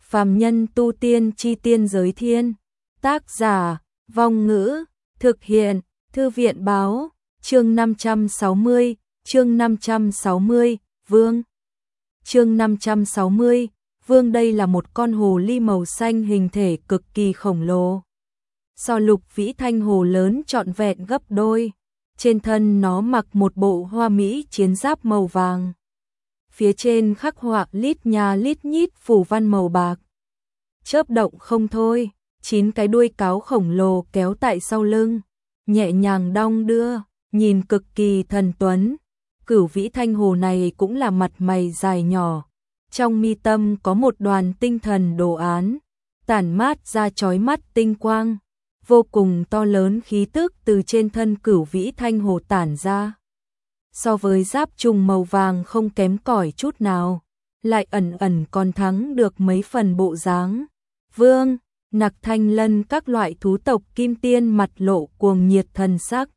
Phàm nhân tu tiên chi tiên giới thiên. Tác giả, Vong Ngữ, thực hiện, Thư viện báo, chương 560, Vương. Chương 560, Vương đây là một con hồ ly màu xanh hình thể cực kỳ khổng lồ. So Lục Vĩ Thanh hồ lớn trọn vẹn gấp đôi. Trên thân nó mặc một bộ hoa mỹ chiến giáp màu vàng. Phía trên khắc họa lít nha lít nhít phù văn màu bạc. Chớp động không thôi, 9 cái đuôi cáo khổng lồ kéo tại sau lưng, nhẹ nhàng đong đưa, nhìn cực kỳ thần tuấn. Cửu Vĩ Thanh hồ này cũng là mặt mày dài nhỏ, trong mi tâm có một đoàn tinh thần đồ án, tản mát ra chói mắt tinh quang, vô cùng to lớn khí tức từ trên thân Cửu Vĩ Thanh hồ tản ra. So với giáp trùng màu vàng không kém cỏi chút nào, lại ẩn ẩn còn thắng được mấy phần bộ dáng. Vương, Nặc Thanh Lân các loại thú tộc kim tiên mặt lộ cuồng nhiệt thần sắc.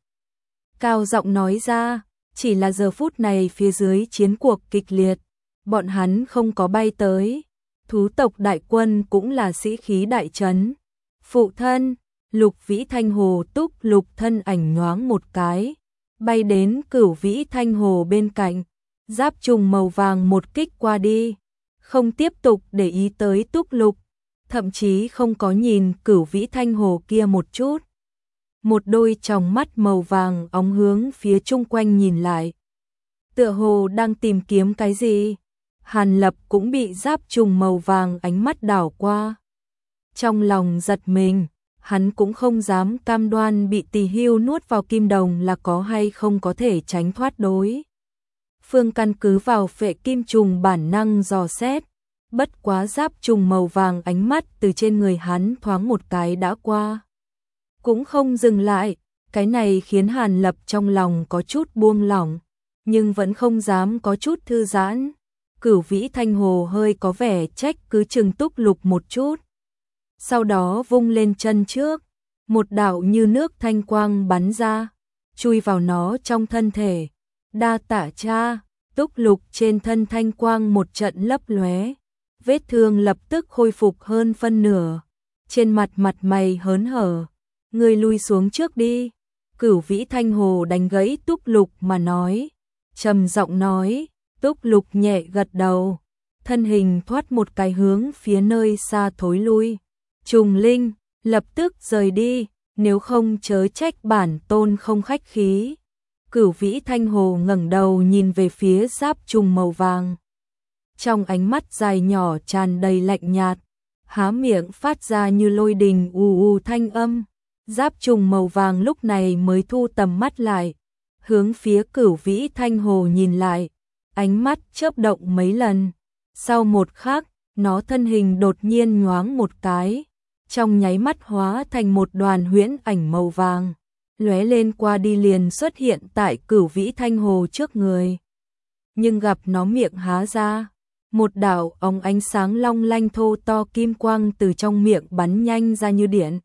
Cao giọng nói ra, chỉ là giờ phút này phía dưới chiến cuộc kịch liệt, bọn hắn không có bay tới. Thú tộc đại quân cũng là sĩ khí đại trấn. Phụ thân, Lục Vĩ Thanh hồ Túc Lục thân ảnh nhoáng một cái, bay đến Cửu Vĩ Thanh hồ bên cạnh, giáp trùng màu vàng một kích qua đi, không tiếp tục để ý tới Túc Lục, thậm chí không có nhìn Cửu Vĩ Thanh hồ kia một chút. Một đôi tròng mắt màu vàng óng hướng phía chung quanh nhìn lại, tựa hồ đang tìm kiếm cái gì. Hàn Lập cũng bị giáp trùng màu vàng ánh mắt đảo qua. Trong lòng giật mình, hắn cũng không dám cam đoan bị Tỳ Hưu nuốt vào kim đồng là có hay không có thể tránh thoát đối phương, căn cứ vào phệ kim trùng bản năng dò xét. Bất quá giáp trùng màu vàng ánh mắt từ trên người hắn thoáng một cái đã qua, cũng không dừng lại. Cái này khiến Hàn Lập trong lòng có chút buông lỏng, nhưng vẫn không dám có chút thư giãn. Cửu Vĩ Thanh hồ hơi có vẻ trách cứ chừng Túc Lục một chút, sau đó vung lên chân trước, một đạo như nước thanh quang bắn ra, chui vào nó trong thân thể. Đa tạ cha. Túc Lục trên thân thanh quang một trận lấp lóe, vết thương lập tức khôi phục hơn phân nửa, trên mặt mày hớn hở. Ngươi lui xuống trước đi. Cửu Vĩ Thanh hồ đánh gãy Túc Lục mà nói, trầm giọng nói. Túc Lục nhẹ gật đầu, thân hình thoát một cái hướng phía nơi xa thối lui. Trùng Linh, lập tức rời đi, nếu không chớ trách bản tôn không khách khí. Cửu Vĩ Thanh hồ ngẩng đầu nhìn về phía giáp trùng màu vàng, trong ánh mắt dài nhỏ tràn đầy lạnh nhạt, há miệng phát ra như lôi đình ù thanh âm. Giáp trùng màu vàng lúc này mới thu tầm mắt lại, hướng phía Cửu Vĩ Thanh hồ nhìn lại, ánh mắt chớp động mấy lần. Sau một khắc, nó thân hình đột nhiên nhoáng một cái, trong nháy mắt hóa thành một đoàn huyễn ảnh màu vàng, lóe lên qua đi liền xuất hiện tại Cửu Vĩ Thanh hồ trước người. Nhưng gặp nó miệng há ra, một đạo óng ánh sáng long lanh thô to kim quang từ trong miệng bắn nhanh ra như điện.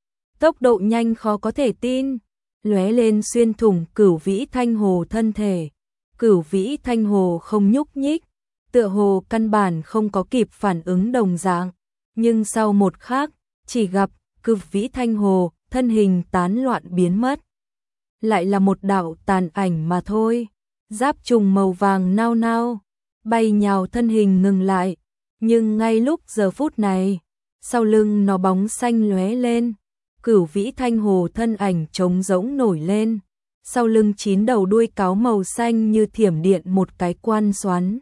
Tốc độ nhanh khó có thể tin, lóe lên xuyên thủng Cửu Vĩ Thanh hồ thân thể. Cửu Vĩ Thanh hồ không nhúc nhích, tựa hồ căn bản không có kịp phản ứng đồng dạng, nhưng sau một khắc, chỉ gặp Cửu Vĩ Thanh hồ thân hình tán loạn biến mất. Lại là một đạo tàn ảnh mà thôi. Giáp trùng màu vàng nao nao, bay nhào thân hình ngừng lại, nhưng ngay lúc giờ phút này, sau lưng nó bóng xanh lóe lên, Cửu Vĩ Thanh hồ thân ảnh trống rỗng nổi lên. Sau lưng 9 đầu đuôi cáo màu xanh như thiểm điện một cái quan xoắn,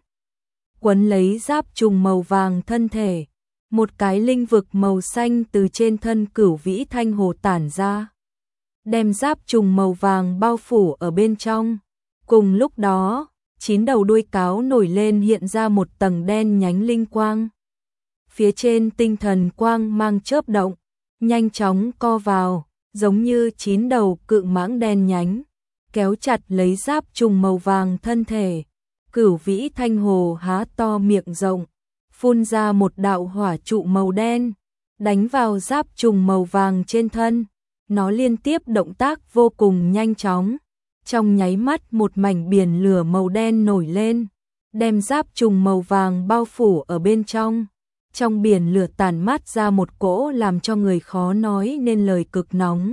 quấn lấy giáp trùng màu vàng thân thể. Một cái linh vực màu xanh từ trên thân Cửu Vĩ Thanh hồ tản ra, đem giáp trùng màu vàng bao phủ ở bên trong. Cùng lúc đó, 9 đầu đuôi cáo nổi lên hiện ra một tầng đen nhánh linh quang. Phía trên tinh thần quang mang chớp động, nhanh chóng co vào, giống như 9 đầu cự mãng đen nhánh, kéo chặt lấy giáp trùng màu vàng thân thể. Cửu Vĩ Thanh hồ há to miệng rộng, phun ra một đạo hỏa trụ màu đen, đánh vào giáp trùng màu vàng trên thân. Nó liên tiếp động tác vô cùng nhanh chóng, trong nháy mắt một mảnh biển lửa màu đen nổi lên, đem giáp trùng màu vàng bao phủ ở bên trong. Trong biển lửa tản mát ra một cỗ làm cho người khó nói nên lời cực nóng.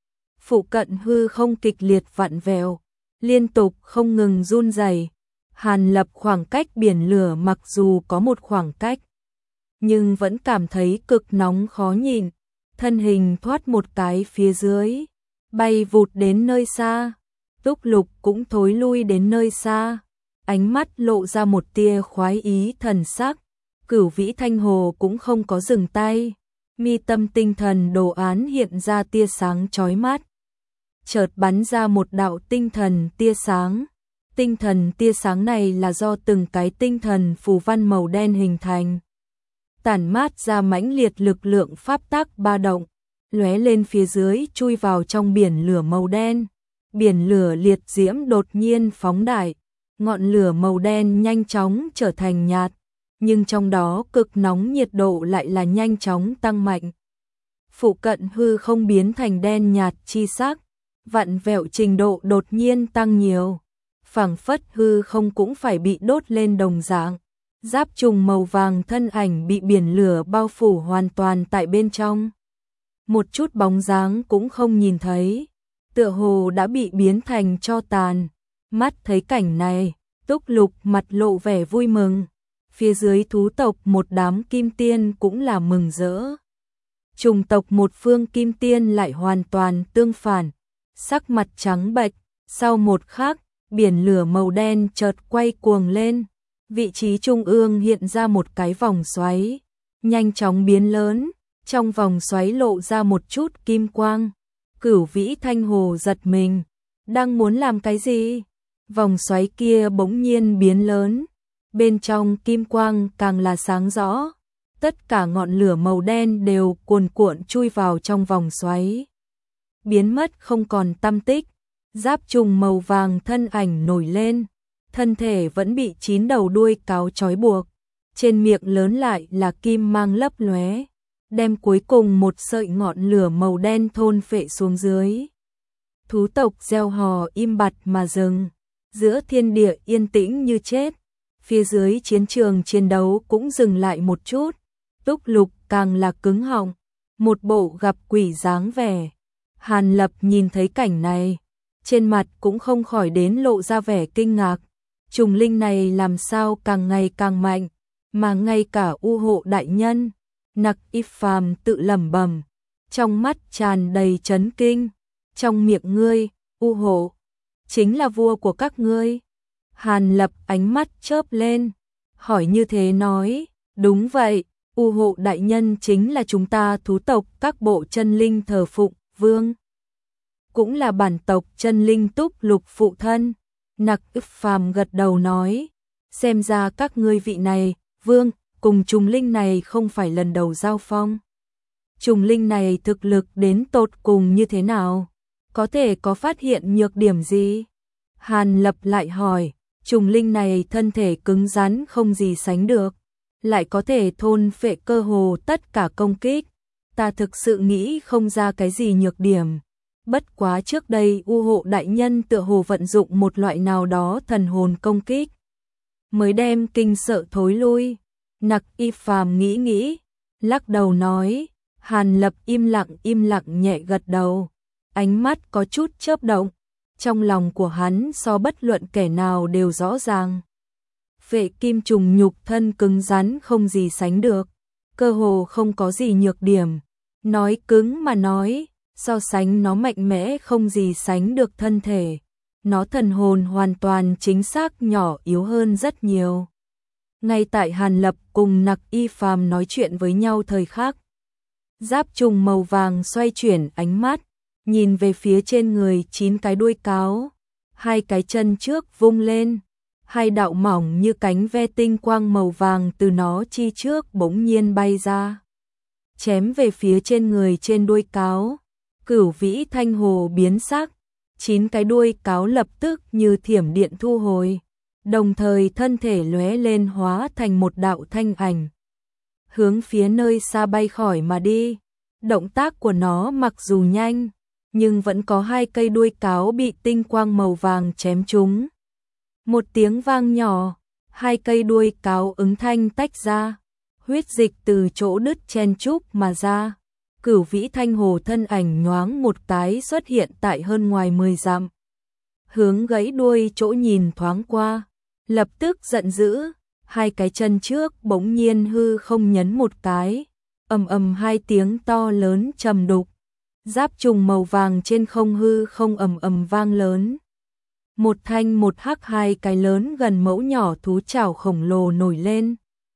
Phụ cận hư không kịch liệt vặn vẹo, liên tục không ngừng run rẩy. Hàn Lập khoảng cách biển lửa mặc dù có một khoảng cách, nhưng vẫn cảm thấy cực nóng khó nhịn. Thân hình thoát một cái phía dưới, bay vụt đến nơi xa. Túc Lục cũng thối lui đến nơi xa, ánh mắt lộ ra một tia khoái ý thần sắc. Cửu Vĩ Thanh Hồ cũng không có dừng tay, mi tâm tinh thần đồ án hiện ra tia sáng chói mắt. Chợt bắn ra một đạo tinh thần tia sáng. Tinh thần tia sáng này là do từng cái tinh thần phù văn màu đen hình thành, tản mát ra mãnh liệt lực lượng pháp tắc ba động, lóe lên phía dưới chui vào trong biển lửa màu đen. Biển lửa liệt diễm đột nhiên phóng đại, ngọn lửa màu đen nhanh chóng trở thành nhạt, nhưng trong đó cực nóng nhiệt độ lại là nhanh chóng tăng mạnh. Phụ cận hư không biến thành đen nhạt chi sắc, vặn vẹo trình độ đột nhiên tăng nhiều, phảng phất hư không cũng phải bị đốt lên đồng dạng. Giáp trùng màu vàng thân ảnh bị biển lửa bao phủ hoàn toàn tại bên trong, một chút bóng dáng cũng không nhìn thấy, tựa hồ đã bị biến thành tro tàn. Mắt thấy cảnh này, Túc Lục mặt lộ vẻ vui mừng. Phía dưới thú tộc một đám kim tiên cũng là mừng rỡ. Trùng tộc một phương kim tiên lại hoàn toàn tương phản, sắc mặt trắng bệch. Sau một khắc, biển lửa màu đen chợt quay cuồng lên, vị trí trung ương hiện ra một cái vòng xoáy, nhanh chóng biến lớn, trong vòng xoáy lộ ra một chút kim quang. Cửu Vĩ Thanh Hồ giật mình, đang muốn làm cái gì? Vòng xoáy kia bỗng nhiên biến lớn, bên trong kim quang càng là sáng rõ, tất cả ngọn lửa màu đen đều cuồn cuộn chui vào trong vòng xoáy, biến mất không còn tăm tích. Giáp trùng màu vàng thân ảnh nổi lên, thân thể vẫn bị 9 đầu đuôi cáo trói buộc, trên miệng lớn lại là kim mang lấp lóe, đem cuối cùng một sợi ngọn lửa màu đen thôn phệ xuống dưới. Thú tộc reo hò im bặt mà dừng, giữa thiên địa yên tĩnh như chết, phía dưới chiến trường chiến đấu cũng dừng lại một chút. Túc Lục càng là cứng họng, một bộ gặp quỷ dáng vẻ. Hàn Lập nhìn thấy cảnh này, trên mặt cũng không khỏi đến lộ ra vẻ kinh ngạc. Trùng linh này làm sao càng ngày càng mạnh, mà ngay cả U Hộ đại nhân, Nặc Y Phàm tự lẩm bẩm, trong mắt tràn đầy chấn kinh. Trong miệng ngươi, U Hộ chính là vua của các ngươi? Hàn Lập ánh mắt chớp lên, hỏi như thế nói, đúng vậy, U Hộ đại nhân chính là chúng ta thú tộc các bộ chân linh thờ phụng vương, cũng là bản tộc chân linh Túc Lục phụ thân. Nặc Y Phàm gật đầu nói, xem ra các ngươi vị này, vương, cùng trùng linh này không phải lần đầu giao phong. Trùng linh này thực lực đến tột cùng như thế nào? Có thể có phát hiện nhược điểm gì? Hàn Lập lại hỏi, trùng linh này thân thể cứng rắn không gì sánh được, lại có thể thôn phệ cơ hồ tất cả công kích. Ta thực sự nghĩ không ra cái gì nhược điểm. Bất quá trước đây U Hộ đại nhân tựa hồ vận dụng một loại nào đó thần hồn công kích, mới đem kinh sợ thối lui. Nặc Y Phàm nghĩ nghĩ, lắc đầu nói. Hàn Lập im lặng nhẹ gật đầu, ánh mắt có chút chớp động. Trong lòng của hắn so bất luận kẻ nào đều rõ ràng. Phệ kim trùng nhục thân cứng rắn không gì sánh được, cơ hồ không có gì nhược điểm. Nói cứng mà nói, so sánh nó mạnh mẽ không gì sánh được thân thể. Nó thần hồn hoàn toàn chính xác nhỏ yếu hơn rất nhiều. Ngay tại Hàn Lập cùng Nặc Y Phàm nói chuyện với nhau thời khắc, giáp trùng màu vàng xoay chuyển ánh mắt, nhìn về phía trên người 9 cái đuôi cáo, 2 cái chân trước vung lên, 2 đạo mỏng như cánh ve tinh quang màu vàng từ nó chi trước bỗng nhiên bay ra, chém về phía trên người trên đuôi cáo. Cửu Vĩ Thanh Hồ biến sắc, 9 cái đuôi cáo lập tức như thiểm điện thu hồi, đồng thời thân thể lóe lên hóa thành một đạo thanh ảnh, hướng phía nơi xa bay khỏi mà đi. Động tác của nó mặc dù nhanh, nhưng vẫn có 2 cây đuôi cáo bị tinh quang màu vàng chém trúng. Một tiếng vang nhỏ, 2 cây đuôi cáo ứng thanh tách ra, huyết dịch từ chỗ đứt chen chúc mà ra. Cửu Vĩ Thanh Hồ thân ảnh nhoáng một cái xuất hiện tại hơn ngoài 10 dặm. Hướng gãy đuôi chỗ nhìn thoáng qua, lập tức giận dữ, hai cái chân trước bỗng nhiên hư không nhấn một cái, ầm ầm hai tiếng to lớn trầm đục. Giáp trùng màu vàng trên không hư không ầm ầm vang lớn. Một thanh một hắc hai cái lớn gần mẫu nhỏ thú chảo khổng lồ nổi lên.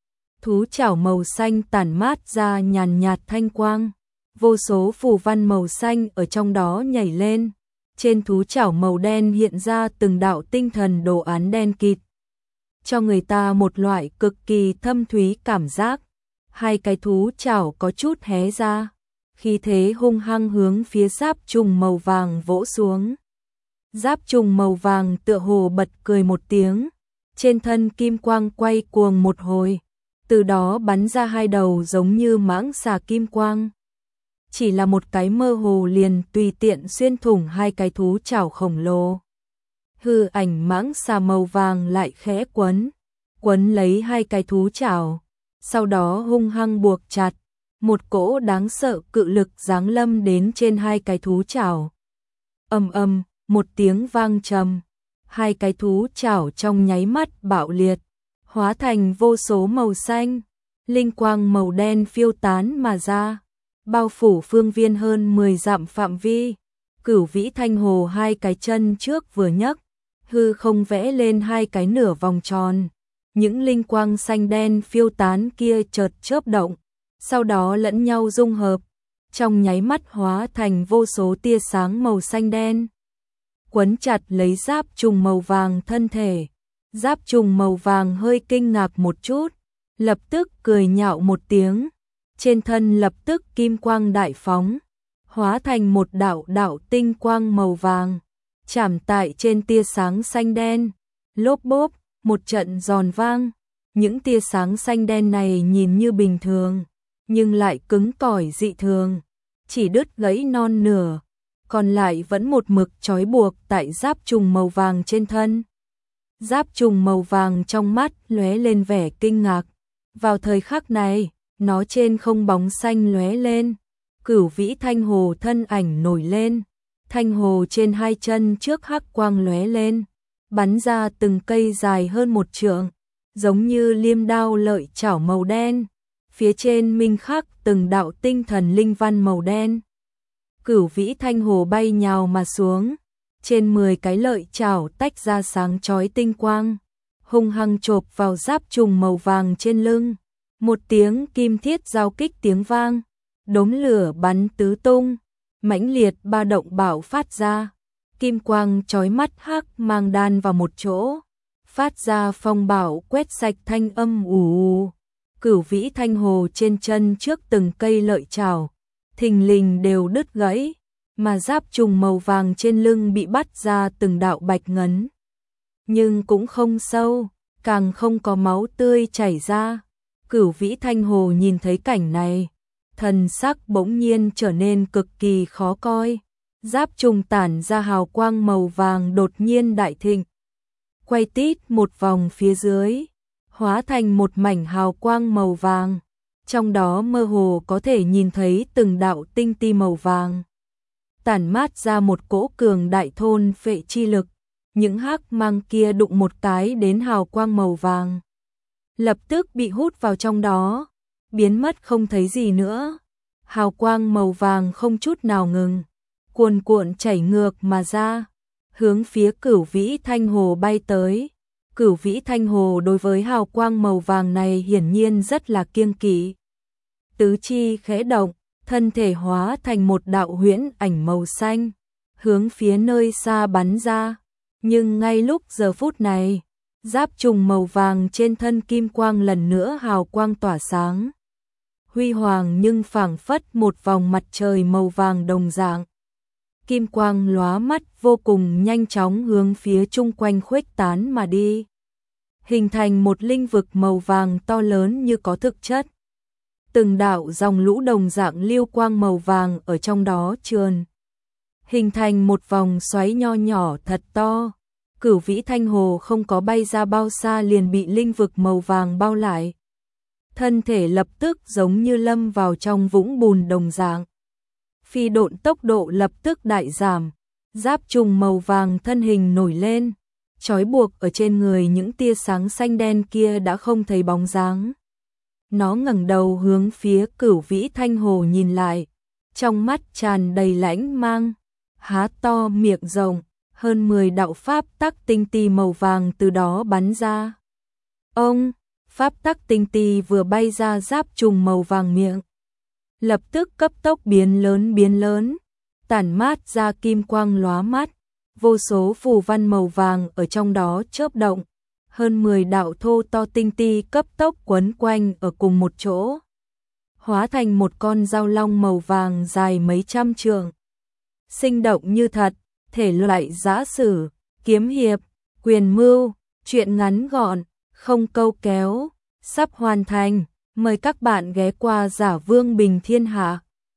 Thú chảo màu xanh tản mát ra nhàn nhạt thanh quang, vô số phù văn màu xanh ở trong đó nhảy lên. Trên thú chảo màu đen hiện ra từng đạo tinh thần đồ án đen kịt, cho người ta một loại cực kỳ thâm thúy cảm giác. Hai cái thú chảo có chút hé ra, khí thế hung hăng hướng phía giáp trùng màu vàng vỗ xuống. Giáp trùng màu vàng tựa hồ bật cười một tiếng, trên thân kim quang quay cuồng một hồi, từ đó bắn ra hai đầu giống như mãng xà kim quang. Chỉ là một cái mơ hồ liền tùy tiện xuyên thủng hai cái thú chảo khổng lồ. Hư ảnh mãng xà màu vàng lại khẽ quấn lấy hai cái thú chảo, sau đó hung hăng buộc chặt, một cỗ đáng sợ cự lực giáng lâm đến trên hai cái thú chảo. Ầm ầm, một tiếng vang trầm, hai cái thú chảo trong nháy mắt bạo liệt, hóa thành vô số màu xanh, linh quang màu đen phiêu tán mà ra, bao phủ phương viên hơn 10 dặm phạm vi. Cửu Vĩ Thanh Hồ hai cái chân trước vừa nhấc, hư không vẽ lên hai cái nửa vòng tròn. Những linh quang xanh đen phiêu tán kia chợt chớp động, sau đó lẫn nhau dung hợp, trong nháy mắt hóa thành vô số tia sáng màu xanh đen, quấn chặt lấy giáp trùng màu vàng thân thể. Giáp trùng màu vàng hơi kinh ngạc một chút, lập tức cười nhạo một tiếng, trên thân lập tức kim quang đại phóng, hóa thành một đạo tinh quang màu vàng, chạm tại trên tia sáng xanh đen, lốp bốp, một trận giòn vang. Những tia sáng xanh đen này nhìn như bình thường, nhưng lại cứng cỏi dị thường, chỉ đứt gãy non nửa, còn lại vẫn một mực trói buộc tại giáp trùng màu vàng trên thân. Giáp trùng màu vàng trong mắt lóe lên vẻ kinh ngạc. Vào thời khắc này, nó trên không bóng xanh lóe lên, Cửu Vĩ Thanh Hồ thân ảnh nổi lên, thanh hồ trên hai chân trước hắc quang lóe lên, bắn ra từng cây dài hơn 1 trượng, giống như liêm đao lợi chảo màu đen, phía trên minh khắc từng đạo tinh thần linh văn màu đen. Cửu Vĩ Thanh Hồ bay nhào mà xuống, trên 10 cái lợi chảo tách ra sáng chói tinh quang, hung hăng chộp vào giáp trùng màu vàng trên lưng. Một tiếng kim thiết giao kích tiếng vang, đốm lửa bắn tứ tung, mãnh liệt ba động bạo phát ra, kim quang chói mắt hắc mang đan vào một chỗ, phát ra phong bạo quét sạch thanh âm ù. Cửu Vĩ Thanh Hồ trên chân trước từng cây lợi chảo, thình lình đều đứt gãy, mà giáp trùng màu vàng trên lưng bị bắt ra từng đạo bạch ngấn. Nhưng cũng không sâu, càng không có máu tươi chảy ra. Cửu Vĩ Thanh Hồ nhìn thấy cảnh này, thần sắc bỗng nhiên trở nên cực kỳ khó coi. Giáp trùng tản ra hào quang màu vàng đột nhiên đại thịnh, quay tít một vòng phía dưới, hóa thành một mảnh hào quang màu vàng, trong đó mơ hồ có thể nhìn thấy từng đạo tinh ti màu vàng, tản mát ra một cỗ cường đại thôn phệ chi lực. Những hắc mang kia đụng một cái đến hào quang màu vàng, lập tức bị hút vào trong đó, biến mất không thấy gì nữa. Hào quang màu vàng không chút nào ngừng, cuồn cuộn chảy ngược mà ra, hướng phía Cửu Vĩ Thanh Hồ bay tới. Cửu Vĩ Thanh Hồ đối với hào quang màu vàng này hiển nhiên rất là kiêng kỵ. Tứ chi khẽ động, thân thể hóa thành một đạo huyễn ảnh màu xanh, hướng phía nơi xa bắn ra. Nhưng ngay lúc giờ phút này, giáp trùng màu vàng trên thân kim quang lần nữa hào quang tỏa sáng, huy hoàng nhưng phảng phất một vòng mặt trời màu vàng đồng dạng. Kim quang lóa mắt vô cùng nhanh chóng hướng phía chung quanh khuếch tán mà đi, hình thành một linh vực màu vàng to lớn như có thực chất. Từng đạo dòng lũ đồng dạng lưu quang màu vàng ở trong đó trườn, hình thành một vòng xoáy nho nhỏ thật to. Cửu Vĩ Thanh Hồ không có bay ra bao xa liền bị linh vực màu vàng bao lại. thân thể lập tức giống như lâm vào trong vũng bùn đồng dạng. Phi độn tốc độ lập tức đại giảm, giáp trùng màu vàng thân hình nổi lên, trói buộc ở trên người những tia sáng xanh đen kia đã không thấy bóng dáng. Nó ngẩng đầu hướng phía Cửu Vĩ Thanh Hồ nhìn lại, trong mắt tràn đầy lãnh mang, há to miệng rộng, hơn 10 đạo pháp tắc tinh ti màu vàng từ đó bắn ra. Ông, pháp tắc tinh ti vừa bay ra giáp trùng màu vàng miệng, lập tức cấp tốc biến lớn, tản mát ra kim quang lóa mắt, vô số phù văn màu vàng ở trong đó chớp động, hơn 10 đạo thô to tinh ti cấp tốc quấn quanh ở cùng một chỗ, hóa thành một con dao long màu vàng dài mấy trăm trượng. Sinh động như thật, thể loại giã sử, kiếm hiệp, quyền mưu, truyện ngắn gọn, không câu kéo, sắp hoàn thành, mời các bạn ghé qua Giả Vương Bình Thiên Hạ.